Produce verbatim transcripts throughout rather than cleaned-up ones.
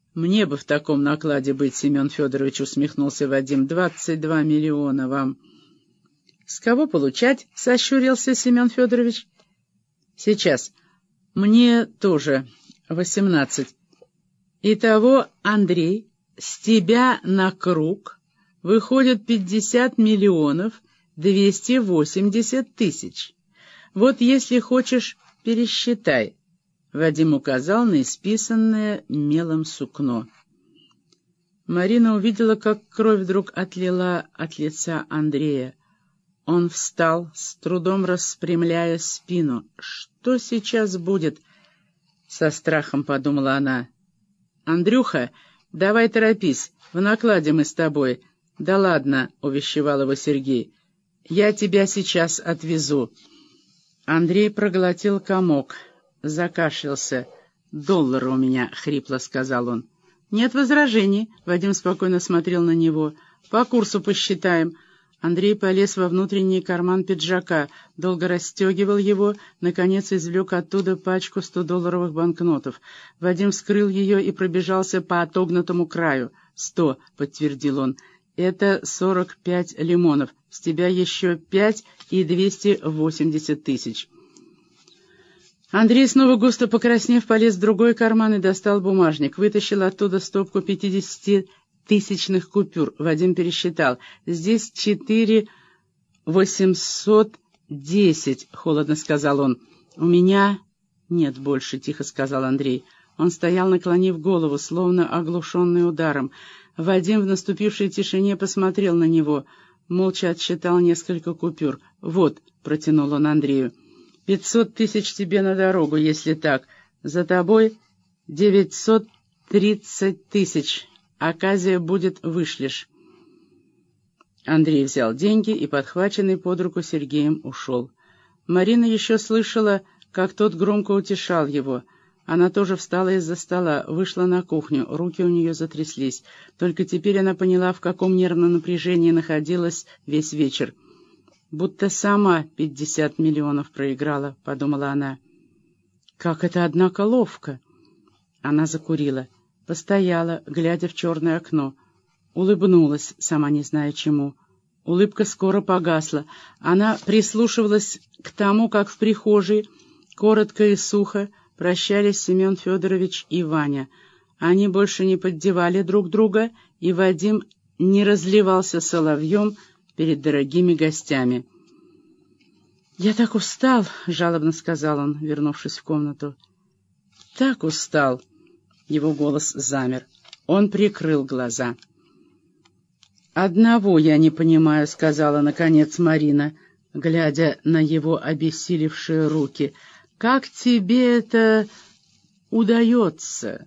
Мне бы в таком накладе быть, Семен Федорович, усмехнулся Вадим. Двадцать два миллиона вам. С кого получать? Сощурился Семен Федорович. Сейчас. Мне тоже восемнадцать. Итого, Андрей, с тебя на круг выходит пятьдесят миллионов двести восемьдесят тысяч. Вот если хочешь, пересчитай. Вадим указал на исписанное мелом сукно. Марина увидела, как кровь вдруг отлила от лица Андрея. Он встал, с трудом распрямляя спину. «Что сейчас будет?» — со страхом подумала она. «Андрюха, давай торопись, в накладе мы с тобой». «Да ладно», — увещевал его Сергей, — «я тебя сейчас отвезу». Андрей проглотил комок. Закашлялся. «Доллары у меня», — хрипло сказал он. «Нет возражений», — Вадим спокойно смотрел на него. «По курсу посчитаем». Андрей полез во внутренний карман пиджака, долго расстегивал его, наконец извлек оттуда пачку стодолларовых банкнотов. Вадим вскрыл ее и пробежался по отогнутому краю. «Сто», — подтвердил он. «Это сорок пять лимонов. С тебя еще пять и двести восемьдесят тысяч». Андрей, снова густо покраснев, полез в другой карман и достал бумажник. Вытащил оттуда стопку пятидесятитысячных купюр. Вадим пересчитал. «Здесь четыре восемьсот десять», — холодно сказал он. «У меня нет больше», — тихо сказал Андрей. Он стоял, наклонив голову, словно оглушенный ударом. Вадим в наступившей тишине посмотрел на него. Молча отсчитал несколько купюр. «Вот», — протянул он Андрею. «Пятьсот тысяч тебе на дорогу, если так. За тобой девятьсот тридцать тысяч. Оказия будет, вышлешь». Андрей взял деньги и, подхваченный под руку Сергеем, ушел. Марина еще слышала, как тот громко утешал его. Она тоже встала из-за стола, вышла на кухню, руки у нее затряслись. Только теперь она поняла, в каком нервном напряжении находилась весь вечер. «Будто сама пятьдесят миллионов проиграла», — подумала она. «Как это, однако, ловко!» Она закурила, постояла, глядя в черное окно. Улыбнулась, сама не зная чему. Улыбка скоро погасла. Она прислушивалась к тому, как в прихожей, коротко и сухо, прощались Семен Федорович и Ваня. Они больше не поддевали друг друга, и Вадим не разливался соловьем перед дорогими гостями. «Я так устал», — жалобно сказал он, вернувшись в комнату. «Так устал». Его голос замер. Он прикрыл глаза. «Одного я не понимаю», — сказала, наконец, Марина, глядя на его обессилевшие руки. «Как тебе это удается?»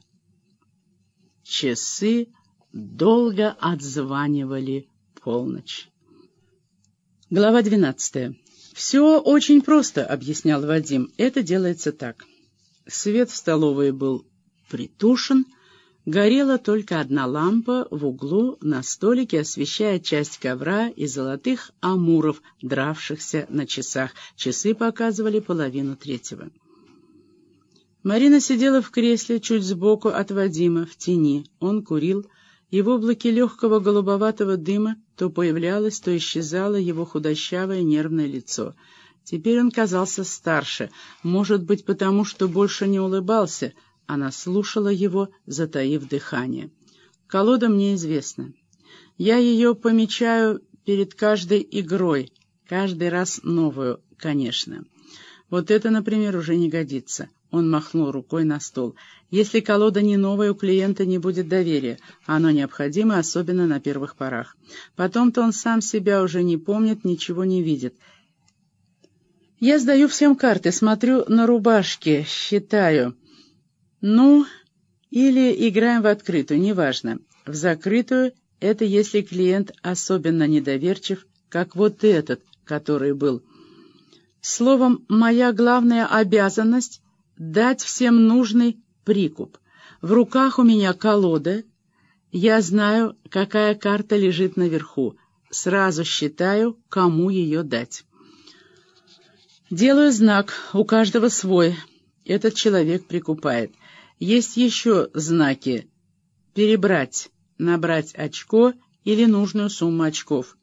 Часы долго отзванивали полночь. Глава двенадцатая. «Все очень просто», — объяснял Вадим. «Это делается так». Свет в столовой был притушен, горела только одна лампа в углу на столике, освещая часть ковра и золотых амуров, дравшихся на часах. Часы показывали половину третьего. Марина сидела в кресле чуть сбоку от Вадима, в тени. Он курил, и в облаке легкого голубоватого дыма то появлялось, то исчезало его худощавое нервное лицо. Теперь он казался старше, может быть, потому что больше не улыбался. Она слушала его, затаив дыхание. «Колода мне известна. Я ее помечаю перед каждой игрой, каждый раз новую, конечно. Вот это, например, уже не годится». Он махнул рукой на стол. «Если колода не новая, у клиента не будет доверия. Оно необходимо, особенно на первых порах. Потом-то он сам себя уже не помнит, ничего не видит. Я сдаю всем карты, смотрю на рубашки, считаю. Ну, или играем в открытую, неважно. В закрытую — это если клиент особенно недоверчив, как вот этот, который был. Словом, моя главная обязанность — дать всем нужный прикуп. В руках у меня колода. Я знаю, какая карта лежит наверху. Сразу считаю, кому ее дать. Делаю знак, у каждого свой. Этот человек прикупает. Есть еще знаки. перебрать, набрать очко или нужную сумму очков.